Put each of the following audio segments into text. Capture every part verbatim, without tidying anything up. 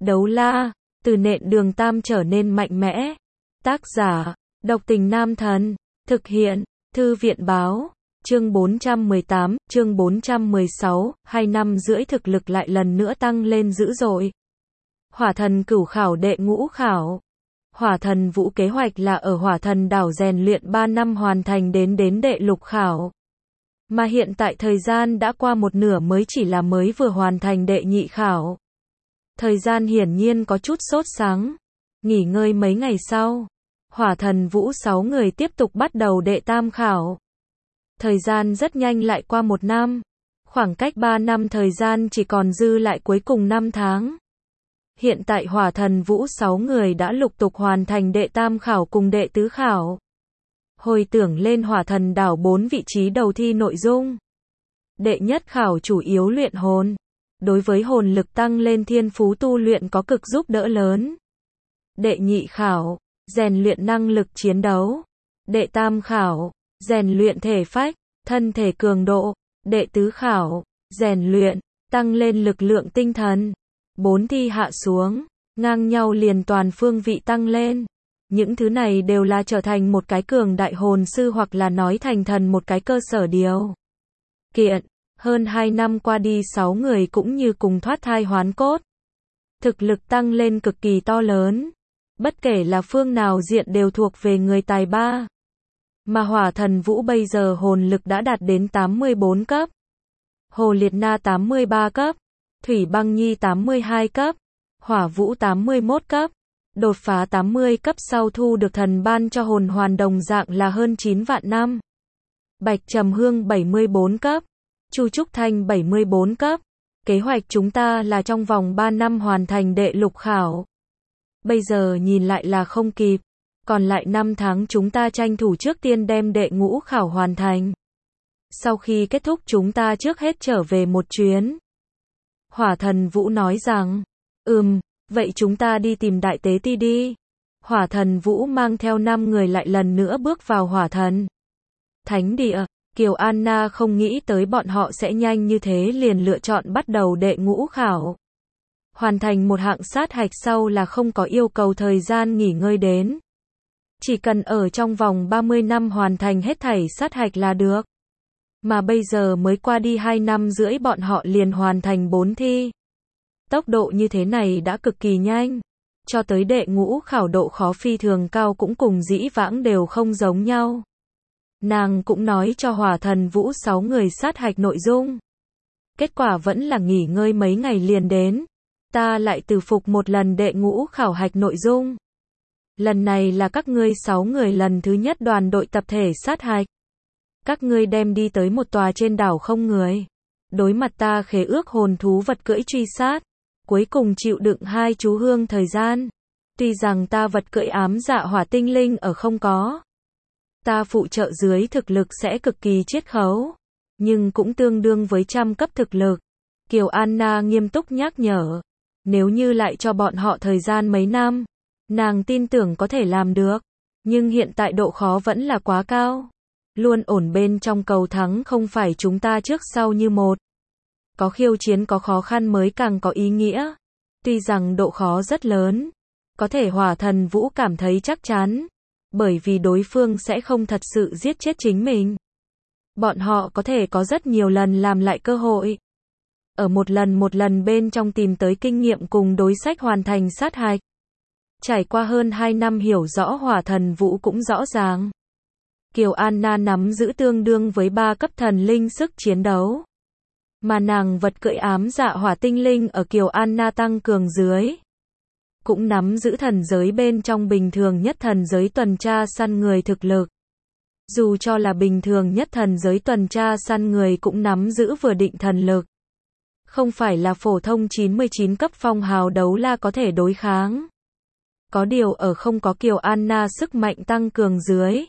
Đấu la, từ nện đường tam trở nên mạnh mẽ. Tác giả, Độc Tình Nam Thần. Thực hiện, Thư viện Báo. Chương bốn trăm mười tám, chương bốn trăm mười sáu, hai năm rưỡi thực lực lại lần nữa tăng lên dữ dội. Hỏa thần cửu khảo đệ ngũ khảo. Hỏa thần vũ kế hoạch là ở hỏa thần đảo rèn luyện ba năm hoàn thành đến đến đệ lục khảo. Mà hiện tại thời gian đã qua một nửa mới chỉ là mới vừa hoàn thành đệ nhị khảo. Thời gian hiển nhiên có chút sốt sắng. Nghỉ ngơi mấy ngày sau, hỏa thần vũ sáu người tiếp tục bắt đầu đệ tam khảo. Thời gian rất nhanh lại qua một năm. Khoảng cách ba năm thời gian chỉ còn dư lại cuối cùng năm tháng. Hiện tại hỏa thần vũ sáu người đã lục tục hoàn thành đệ tam khảo cùng đệ tứ khảo. Hồi tưởng lên hỏa thần đảo bốn vị trí đầu thi nội dung. Đệ nhất khảo chủ yếu luyện hồn. Đối với hồn lực tăng lên thiên phú tu luyện có cực giúp đỡ lớn. Đệ nhị khảo, rèn luyện năng lực chiến đấu. Đệ tam khảo, rèn luyện thể phách, thân thể cường độ. Đệ tứ khảo, rèn luyện, tăng lên lực lượng tinh thần. Bốn thi hạ xuống, ngang nhau liền toàn phương vị tăng lên. Những thứ này đều là trở thành một cái cường đại hồn sư hoặc là nói thành thần một cái cơ sở điều kiện. Hơn hai năm qua đi sáu người cũng như cùng thoát thai hoán cốt. Thực lực tăng lên cực kỳ to lớn. Bất kể là phương nào diện đều thuộc về người tài ba. Mà hỏa thần vũ bây giờ hồn lực đã đạt đến tám mươi bốn cấp. Hồ Liệt Na tám mươi ba cấp. Thủy Băng Nhi tám mươi hai cấp. Hỏa Vũ tám mươi mốt cấp. Đột phá tám mươi cấp sau thu được thần ban cho hồn hoàn đồng dạng là hơn chín vạn năm. Bạch Trầm Hương bảy mươi bốn cấp. Chu Trúc Thanh bảy mươi bốn cấp. Kế hoạch chúng ta là trong vòng ba năm hoàn thành đệ lục khảo. Bây giờ nhìn lại là không kịp. Còn lại năm tháng chúng ta tranh thủ trước tiên đem đệ ngũ khảo hoàn thành. Sau khi kết thúc chúng ta trước hết trở về một chuyến. Hỏa thần Vũ nói rằng, ừm, vậy chúng ta đi tìm đại tế ti đi. Hỏa thần Vũ mang theo năm người lại lần nữa bước vào hỏa thần thánh địa. Kiều Anna không nghĩ tới bọn họ sẽ nhanh như thế liền lựa chọn bắt đầu đệ ngũ khảo. Hoàn thành một hạng sát hạch sau là không có yêu cầu thời gian nghỉ ngơi đến. Chỉ cần ở trong vòng ba mươi năm hoàn thành hết thảy sát hạch là được. Mà bây giờ mới qua đi hai năm rưỡi bọn họ liền hoàn thành bốn thi. Tốc độ như thế này đã cực kỳ nhanh. Cho tới đệ ngũ khảo độ khó phi thường cao cũng cùng dĩ vãng đều không giống nhau. Nàng cũng nói cho hỏa thần vũ sáu người sát hạch nội dung. Kết quả vẫn là nghỉ ngơi mấy ngày liền đến. Ta lại từ phục một lần đệ ngũ khảo hạch nội dung. Lần này là các ngươi sáu người lần thứ nhất đoàn đội tập thể sát hạch. Các ngươi đem đi tới một tòa trên đảo không người. Đối mặt ta khế ước hồn thú vật cưỡi truy sát. Cuối cùng chịu đựng hai chú hương thời gian. Tuy rằng ta vật cưỡi ám dạ hỏa tinh linh ở không có. Ta phụ trợ dưới thực lực sẽ cực kỳ chiết khấu. Nhưng cũng tương đương với trăm cấp thực lực. Kiều Anna nghiêm túc nhắc nhở. Nếu như lại cho bọn họ thời gian mấy năm. Nàng tin tưởng có thể làm được. Nhưng hiện tại độ khó vẫn là quá cao. Luôn ổn bên trong cầu thắng không phải chúng ta trước sau như một. Có khiêu chiến có khó khăn mới càng có ý nghĩa. Tuy rằng độ khó rất lớn. Có thể hỏa thần vũ cảm thấy chắc chắn. Bởi vì đối phương sẽ không thật sự giết chết chính mình. Bọn họ có thể có rất nhiều lần làm lại cơ hội. Ở một lần một lần bên trong tìm tới kinh nghiệm cùng đối sách hoàn thành sát hạch. Trải qua hơn hai năm hiểu rõ hỏa thần vũ cũng rõ ràng. Kiều Anna nắm giữ tương đương với ba cấp thần linh sức chiến đấu. Mà nàng vật cưỡi ám dạ hỏa tinh linh ở Kiều Anna tăng cường dưới. Cũng nắm giữ thần giới bên trong bình thường nhất thần giới tuần tra săn người thực lực. Dù cho là bình thường nhất thần giới tuần tra săn người cũng nắm giữ vừa định thần lực. Không phải là phổ thông chín mươi chín cấp phong hào đấu la có thể đối kháng. Có điều ở không có Kiều Anna sức mạnh tăng cường dưới.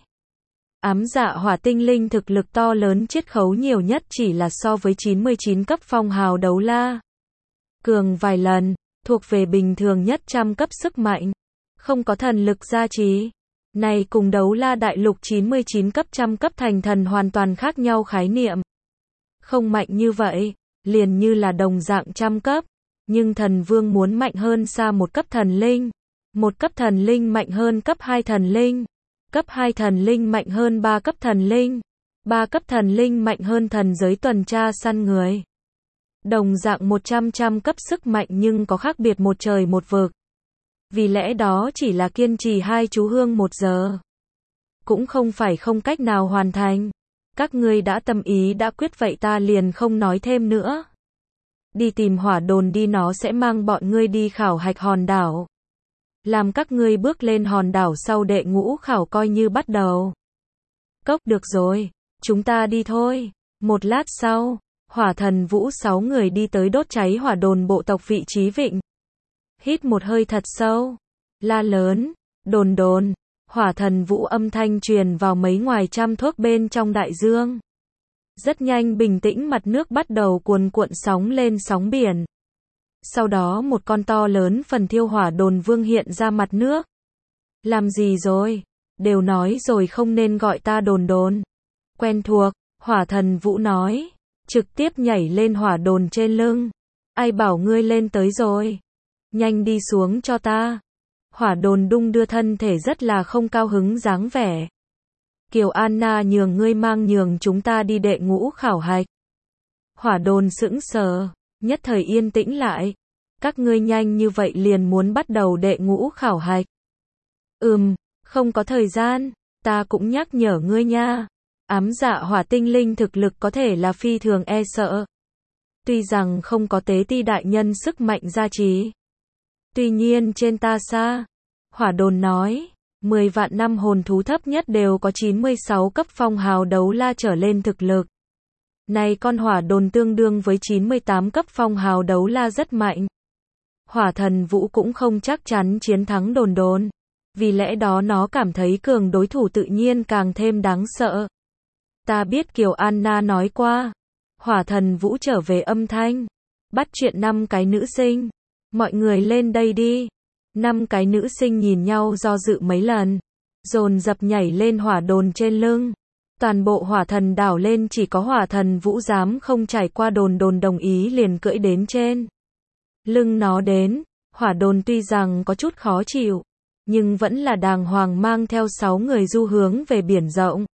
Ám dạ hỏa tinh linh thực lực to lớn chiết khấu nhiều nhất chỉ là so với chín mươi chín cấp phong hào đấu la. Cường vài lần, thuộc về bình thường nhất trăm cấp sức mạnh. Không có thần lực gia trì. Này cùng đấu la đại lục chín mươi chín cấp trăm cấp thành thần hoàn toàn khác nhau khái niệm. Không mạnh như vậy, liền như là đồng dạng trăm cấp. Nhưng thần vương muốn mạnh hơn xa một cấp thần linh. Một cấp thần linh mạnh hơn cấp hai thần linh. Cấp hai thần linh mạnh hơn ba cấp thần linh. Ba cấp thần linh mạnh hơn thần giới tuần tra săn người. Đồng dạng một trăm trăm cấp sức mạnh nhưng có khác biệt một trời một vực. Vì lẽ đó chỉ là kiên trì hai chú hương một giờ. Cũng không phải không cách nào hoàn thành. Các ngươi đã tâm ý đã quyết vậy ta liền không nói thêm nữa. Đi tìm hỏa đồn đi, nó sẽ mang bọn ngươi đi khảo hạch hòn đảo. Làm các ngươi bước lên hòn đảo sau đệ ngũ khảo coi như bắt đầu. Cốc được rồi, chúng ta đi thôi. Một lát sau, Hỏa Thần Vũ sáu người đi tới đốt cháy hỏa đồn bộ tộc vị trí vịnh. Hít một hơi thật sâu, la lớn, đồn đồn. Hỏa Thần Vũ âm thanh truyền vào mấy ngoài trăm thước bên trong đại dương. Rất nhanh bình tĩnh, mặt nước bắt đầu cuồn cuộn sóng lên sóng biển. Sau đó một con to lớn phần thiêu hỏa đồn vương hiện ra mặt nước. Làm gì rồi? Đều nói rồi không nên gọi ta đồn đồn. Quen thuộc, Hỏa Thần Vũ nói. Trực tiếp nhảy lên hỏa đồn trên lưng. Ai bảo ngươi lên tới rồi? Nhanh đi xuống cho ta. Hỏa đồn đung đưa thân thể rất là không cao hứng dáng vẻ. Kiều Anna nhường ngươi mang nhường chúng ta đi đệ ngũ khảo hạch. Hỏa đồn sững sờ, nhất thời yên tĩnh lại. Các ngươi nhanh như vậy liền muốn bắt đầu đệ ngũ khảo hạch. Ừm, không có thời gian, ta cũng nhắc nhở ngươi nha. Ám dạ hỏa tinh linh thực lực có thể là phi thường e sợ. Tuy rằng không có tế ti đại nhân sức mạnh gia trì. Tuy nhiên trên ta xa. Hỏa đồn nói, mười vạn năm hồn thú thấp nhất đều có chín mươi sáu cấp phong hào đấu la trở lên thực lực. Này con hỏa đồn tương đương với chín mươi tám cấp phong hào đấu la rất mạnh. Hỏa Thần Vũ cũng không chắc chắn chiến thắng đồn đồn. Vì lẽ đó nó cảm thấy cường đối thủ tự nhiên càng thêm đáng sợ. Ta biết Kiều Anna nói qua. Hỏa Thần Vũ trở về âm thanh. Bắt chuyện năm cái nữ sinh. Mọi người lên đây đi. Năm cái nữ sinh nhìn nhau do dự mấy lần. Dồn dập nhảy lên hỏa đồn trên lưng. Toàn bộ hỏa thần đảo lên chỉ có Hỏa Thần Vũ dám không trải qua đồn đồn đồng ý liền cưỡi đến trên lưng nó đến. Hỏa đồn tuy rằng có chút khó chịu. Nhưng vẫn là đàng hoàng mang theo sáu người du hướng về biển rộng.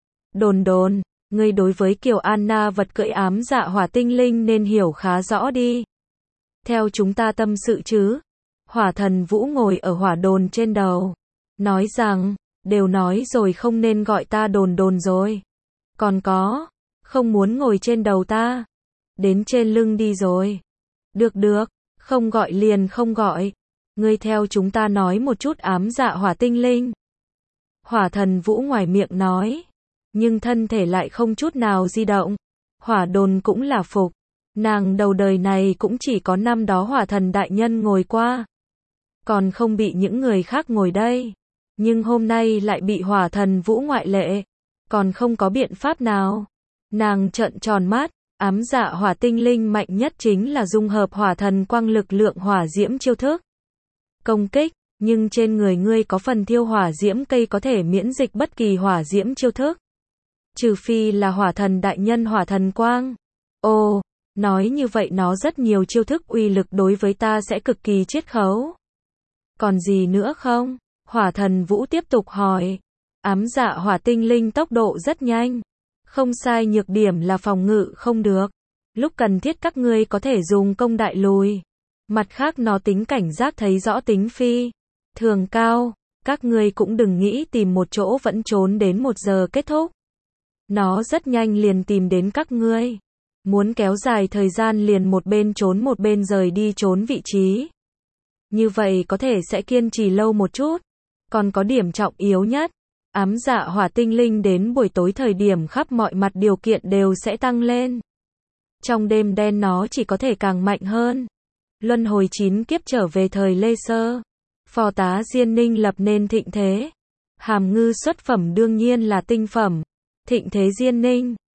Đồn đồn, ngươi đối với Kiều Anna vật cưỡi ám dạ hỏa tinh linh nên hiểu khá rõ đi. Theo chúng ta tâm sự chứ. Hỏa Thần Vũ ngồi ở hỏa đồn trên đầu. Nói rằng, đều nói rồi không nên gọi ta đồn đồn rồi. Còn có, không muốn ngồi trên đầu ta. Đến trên lưng đi rồi. Được được, không gọi liền không gọi. Ngươi theo chúng ta nói một chút ám dạ hỏa tinh linh. Hỏa Thần Vũ ngoài miệng nói. Nhưng thân thể lại không chút nào di động. Hỏa đồn cũng là phục. Nàng đầu đời này cũng chỉ có năm đó hỏa thần đại nhân ngồi qua. Còn không bị những người khác ngồi đây. Nhưng hôm nay lại bị Hỏa Thần Vũ ngoại lệ. Còn không có biện pháp nào. Nàng trợn tròn mắt. Ám dạ hỏa tinh linh mạnh nhất chính là dung hợp hỏa thần quang lực lượng hỏa diễm chiêu thức. Công kích, nhưng trên người ngươi có phần thiêu hỏa diễm cây có thể miễn dịch bất kỳ hỏa diễm chiêu thức. Trừ phi là hỏa thần đại nhân hỏa thần quang. Ồ, nói như vậy nó rất nhiều chiêu thức uy lực đối với ta sẽ cực kỳ chiết khấu. Còn gì nữa không? Hỏa Thần Vũ tiếp tục hỏi. Ám dạ hỏa tinh linh tốc độ rất nhanh. Không sai, nhược điểm là phòng ngự không được. Lúc cần thiết các ngươi có thể dùng công đại lùi. Mặt khác nó tính cảnh giác thấy rõ tính phi thường cao. Các ngươi cũng đừng nghĩ tìm một chỗ vẫn trốn đến một giờ kết thúc. Nó rất nhanh liền tìm đến các ngươi. Muốn kéo dài thời gian liền một bên trốn một bên rời đi trốn vị trí. Như vậy có thể sẽ kiên trì lâu một chút. Còn có điểm trọng yếu nhất. Ám dạ hỏa tinh linh đến buổi tối thời điểm khắp mọi mặt điều kiện đều sẽ tăng lên. Trong đêm đen nó chỉ có thể càng mạnh hơn. Luân hồi chín kiếp trở về thời Lê Sơ. Phò tá Diên Ninh lập nên thịnh thế. Hàm ngư xuất phẩm đương nhiên là tinh phẩm. Thịnh thế Diên Ninh.